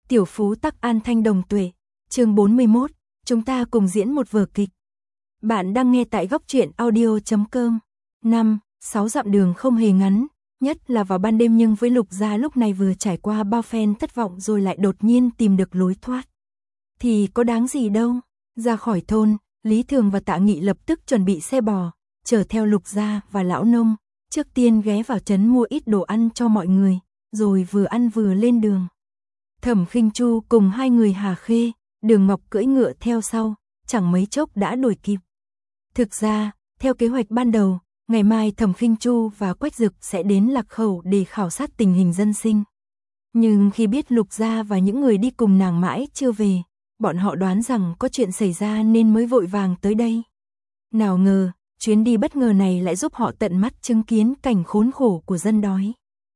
Tiểu phú tắc an thanh đồng tuệ. Chương 41, chúng ta cùng diễn một vở kịch. Bạn đang nghe tại góc truyện audio.com. 6 dặm đường không hề ngắn, nhất là vào ban đêm, nhưng với Lục Gia lúc này vừa trải qua bao phen thất vọng rồi lại đột nhiên tìm được lối thoát. Thì có đáng gì đâu. Ra khỏi thôn, Lý Thường và Tạ Nghị lập tức chuẩn bị xe bò, chở theo Lục Gia và lão nông, trước tiên ghé vào trấn mua ít đồ ăn cho mọi người, rồi vừa ăn vừa lên đường. Thẩm Khinh Chu cùng hai người Hà Khê, Đường Ngọc cưỡi ngựa theo sau, chẳng mấy chốc đã đuổi kịp. Thực ra, theo kế hoạch ban đầu, ngày mai Thẩm Khinh Chu và Quách Dực sẽ đến Lạc Khẩu để khảo sát tình hình dân sinh. Nhưng khi biết Lục Gia và những người đi cùng nàng mãi chưa về, bọn họ đoán rằng có chuyện xảy ra nên mới vội vàng tới đây. Nào ngờ, chuyến đi bất ngờ này lại giúp họ tận mắt chứng kiến cảnh khốn khổ của dân đói.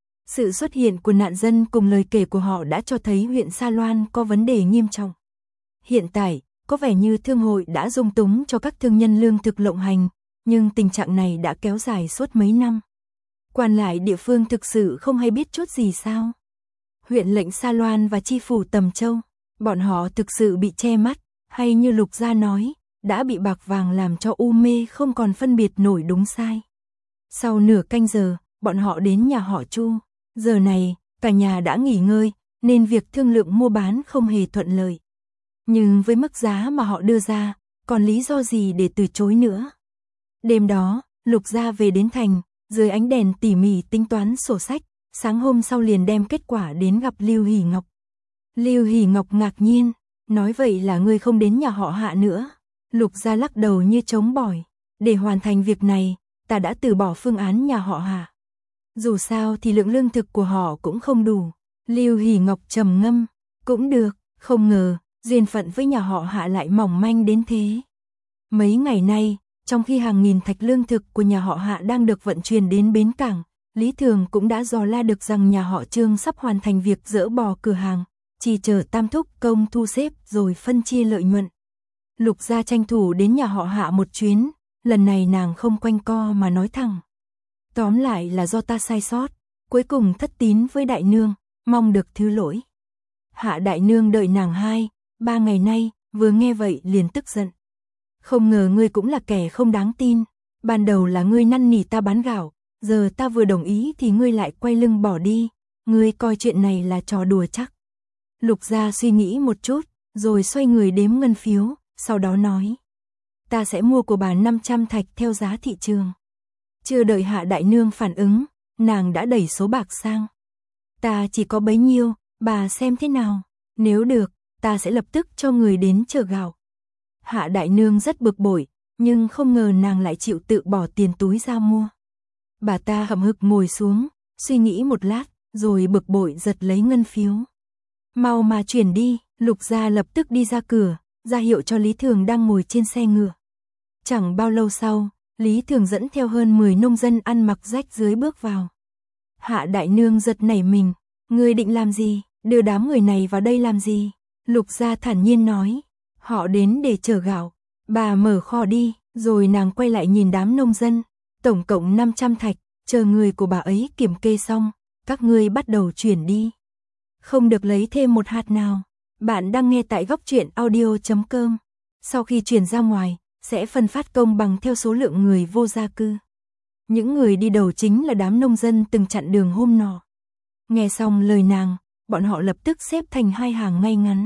Sự xuất hiện của nạn dân cùng lời kể của họ đã cho thấy huyện Sa Loan có vấn đề nghiêm trọng. Hiện tại, có vẻ như thương hội đã dung túng cho các thương nhân lương thực lộng hành, nhưng tình trạng này đã kéo dài suốt mấy năm. Quan lại địa phương thực sự không hay biết chút gì sao? Huyện lệnh Sa Loan và chi phủ Tầm Châu, bọn họ thực sự bị che mắt, hay như Lục Gia nói, đã bị bạc vàng làm cho u mê không còn phân biệt nổi đúng sai. Sau nửa canh giờ, bọn họ đến nhà họ Chu. Giờ này, cả nhà đã nghỉ ngơi, nên việc thương lượng mua bán không hề thuận lợi. Nhưng với mức giá mà họ đưa ra, còn lý do gì để từ chối nữa? Đêm đó, Lục Gia về đến thành, dưới ánh đèn tỉ mỉ tính toán sổ sách, sáng hôm sau liền đem kết quả đến gặp Lưu Hỷ Ngọc. Lưu Hỷ Ngọc ngạc nhiên, nói vậy là ngươi không đến nhà họ Hạ nữa. Lục Gia lắc đầu như trống bỏi, để hoàn thành việc này, ta đã từ bỏ phương án nhà họ Hạ. Dù sao thì lượng lương thực của họ cũng không đủ. Lưu Hỷ Ngọc trầm ngâm, cũng được, không ngờ, duyên phận với nhà họ Hạ lại mỏng manh đến thế. Mấy ngày nay, trong khi hàng nghìn thạch lương thực của nhà họ Hạ đang được vận chuyển đến bến cảng, Lý Thường cũng đã dò la được rằng nhà họ Trương sắp hoàn thành việc dỡ bỏ cửa hàng, chỉ chờ Tam Thúc công thu xếp rồi phân chia lợi nhuận. Lục Gia tranh thủ đến nhà họ Hạ một chuyến, lần này nàng không quanh co mà nói thẳng. Tóm lại là do ta sai sót, cuối cùng thất tín với đại nương, mong được thứ lỗi. Hạ đại nương đợi nàng 2-3 ngày nay, vừa nghe vậy liền tức giận. Không ngờ ngươi cũng là kẻ không đáng tin, ban đầu là ngươi năn nỉ ta bán gạo, giờ ta vừa đồng ý thì ngươi lại quay lưng bỏ đi, ngươi coi chuyện này là trò đùa chắc. Lục Gia suy nghĩ một chút, rồi xoay người đếm ngân phiếu, sau đó nói. Ta sẽ mua của bà 500 thạch theo giá thị trường. Chưa đợi Hạ đại nương phản ứng, nàng đã đẩy số bạc sang. Ta chỉ có bấy nhiêu, bà xem thế nào, nếu được, ta sẽ lập tức cho người đến chở gạo. Hạ đại nương rất bực bội, nhưng không ngờ nàng lại chịu tự bỏ tiền túi ra mua. Bà ta hậm hực ngồi xuống, suy nghĩ một lát, rồi bực bội giật lấy ngân phiếu. Mau mà chuyển đi, Lục Gia lập tức đi ra cửa, ra hiệu cho Lý Thường đang ngồi trên xe ngựa. Chẳng bao lâu sau, Lý Thường dẫn theo hơn 10 nông dân ăn mặc rách rưới bước vào. Hạ đại nương giật nảy mình, ngươi định làm gì, đưa đám người này vào đây làm gì? Lục Gia thản nhiên nói, họ đến để chở gạo, bà mở kho đi, rồi nàng quay lại nhìn đám nông dân, tổng cộng 500 thạch, chờ người của bà ấy kiểm kê xong, các ngươi bắt đầu chuyển đi. Không được lấy thêm một hạt nào. Bạn đang nghe tại góc truyện audio.com. Sau khi chuyển ra ngoài, sẽ phân phát công bằng theo số lượng người vô gia cư. Những người đi đầu chính là đám nông dân từng chặn đường hôm nọ. Nghe xong lời nàng, bọn họ lập tức xếp thành hai hàng ngay ngắn.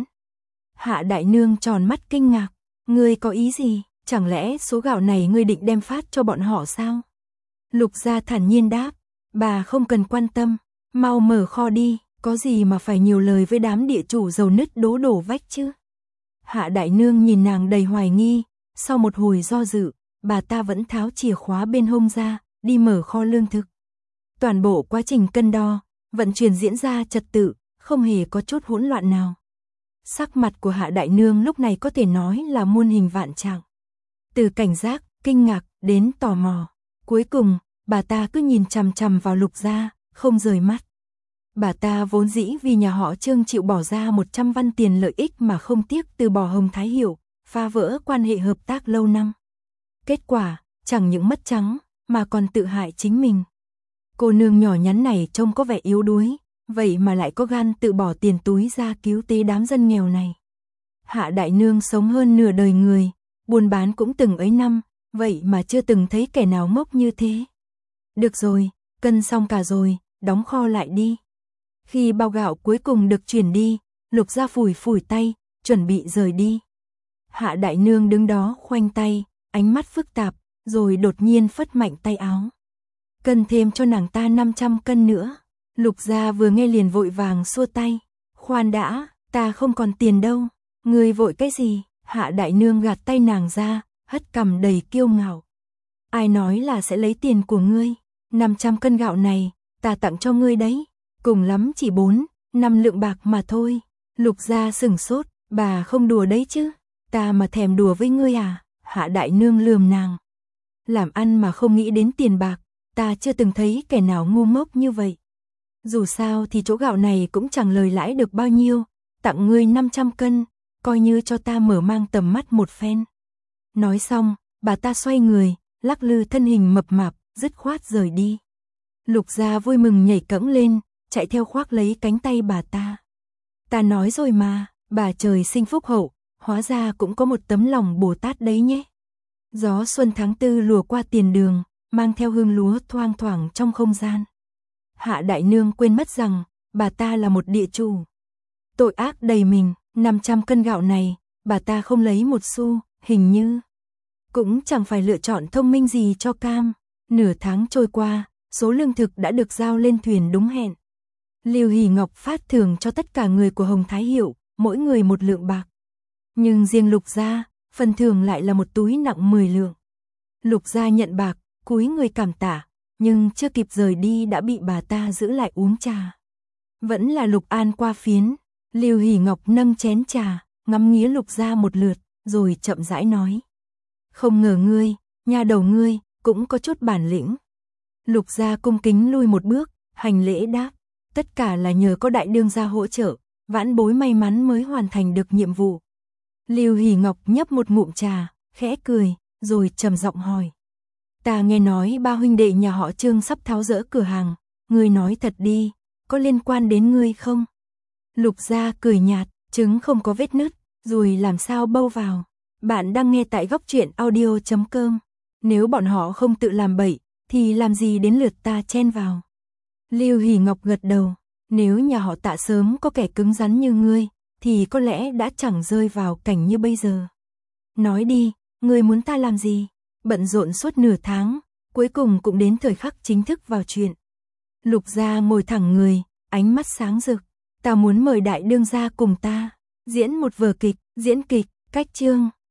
Hạ đại nương tròn mắt kinh ngạc, ngươi có ý gì, chẳng lẽ số gạo này ngươi định đem phát cho bọn họ sao? Lục Gia thản nhiên đáp, bà không cần quan tâm, mau mở kho đi, có gì mà phải nhiều lời với đám địa chủ giàu nứt đổ vách chứ? Hạ đại nương nhìn nàng đầy hoài nghi, sau một hồi do dự, bà ta vẫn tháo chìa khóa bên hông ra, đi mở kho lương thực. Toàn bộ quá trình cân đo, vận chuyển diễn ra trật tự, không hề có chút hỗn loạn nào. Sắc mặt của Hạ đại nương lúc này có thể nói là muôn hình vạn trạng. Từ cảnh giác, kinh ngạc, đến tò mò. Cuối cùng, bà ta cứ nhìn chằm chằm vào Lục Gia, không rời mắt. Bà ta vốn dĩ vì nhà họ Trương chịu bỏ ra 100 văn tiền lợi ích mà không tiếc từ bỏ Hồng Thái Hiểu, phá vỡ quan hệ hợp tác lâu năm. Kết quả, chẳng những mất trắng, mà còn tự hại chính mình. Cô nương nhỏ nhắn này trông có vẻ yếu đuối, vậy mà lại có gan tự bỏ tiền túi ra cứu tế đám dân nghèo này. Hạ đại nương sống hơn nửa đời người, buôn bán cũng từng ấy năm, vậy mà chưa từng thấy kẻ nào ngốc như thế. Được rồi, cân xong cả rồi, đóng kho lại đi. Khi bao gạo cuối cùng được chuyển đi, Lục Gia phủi phủi tay, chuẩn bị rời đi. Hạ đại nương đứng đó khoanh tay, ánh mắt phức tạp, rồi đột nhiên phất mạnh tay áo. Cân thêm cho nàng ta 500 cân nữa. Lục Gia vừa nghe liền vội vàng xua tay. Khoan đã, ta không còn tiền đâu. Ngươi vội cái gì? Hạ đại nương gạt tay nàng ra, hất cằm đầy kiêu ngạo. Ai nói là sẽ lấy tiền của ngươi? 500 cân gạo này, ta tặng cho ngươi đấy. Cùng lắm chỉ 4-5 lượng bạc mà thôi. Lục Gia sửng sốt, bà không đùa đấy chứ? Ta mà thèm đùa với ngươi à? Hạ đại nương lườm nàng. Làm ăn mà không nghĩ đến tiền bạc, ta chưa từng thấy kẻ nào ngu ngốc như vậy. Dù sao thì chỗ gạo này cũng chẳng lời lãi được bao nhiêu, tặng ngươi 500 cân, coi như cho ta mở mang tầm mắt một phen. Nói xong, bà ta xoay người, lắc lư thân hình mập mạp, dứt khoát rời đi. Lục Gia vui mừng nhảy cẫng lên, chạy theo khoác lấy cánh tay bà ta. Ta nói rồi mà, bà trời sinh phúc hậu, hóa ra cũng có một tấm lòng Bồ Tát đấy nhé. Gió xuân tháng 4 lùa qua tiền đường, mang theo hương lúa thoang thoảng trong không gian. Hạ đại nương quên mất rằng, bà ta là một địa chủ. Tội ác đầy mình, 500 cân gạo này, bà ta không lấy một xu, hình như cũng chẳng phải lựa chọn thông minh gì cho cam. Nửa tháng trôi qua, số lương thực đã được giao lên thuyền đúng hẹn. Lưu Hỷ Ngọc phát thưởng cho tất cả người của Hồng Thái Hiệu, mỗi người 1 lượng bạc. Nhưng riêng Lục Gia, phần thưởng lại là một túi nặng 10 lượng. Lục Gia nhận bạc, cúi người cảm tạ, nhưng chưa kịp rời đi đã bị bà ta giữ lại uống trà. Vẫn là Lục An qua phiến, Lưu Hỷ Ngọc nâng chén trà, ngắm nghía Lục Gia một lượt, rồi chậm rãi nói. Không ngờ ngươi, nha đầu ngươi, cũng có chút bản lĩnh. Lục Gia cung kính lui một bước, hành lễ đáp. Tất cả là nhờ có đại đương gia hỗ trợ, vãn bối may mắn mới hoàn thành được nhiệm vụ. Lưu Hỷ Ngọc nhấp một ngụm trà, khẽ cười, rồi trầm giọng hỏi. Ta nghe nói ba huynh đệ nhà họ Trương sắp tháo dỡ cửa hàng, ngươi nói thật đi, có liên quan đến ngươi không? Lục Gia cười nhạt, trứng không có vết nứt, rồi làm sao bâu vào. Bạn đang nghe tại góc truyện audio.com. Nếu bọn họ không tự làm bậy, thì làm gì đến lượt ta chen vào. Lưu Hỷ Ngọc gật đầu, nếu nhà họ Tạ sớm có kẻ cứng rắn như ngươi, thì có lẽ đã chẳng rơi vào cảnh như bây giờ. Nói đi, ngươi muốn ta làm gì? Bận rộn suốt nửa tháng, cuối cùng cũng đến thời khắc chính thức vào chuyện. Lục Gia ngồi thẳng người, ánh mắt sáng rực. Ta muốn mời đại đương gia cùng ta diễn một vở kịch, diễn kịch, cách chương.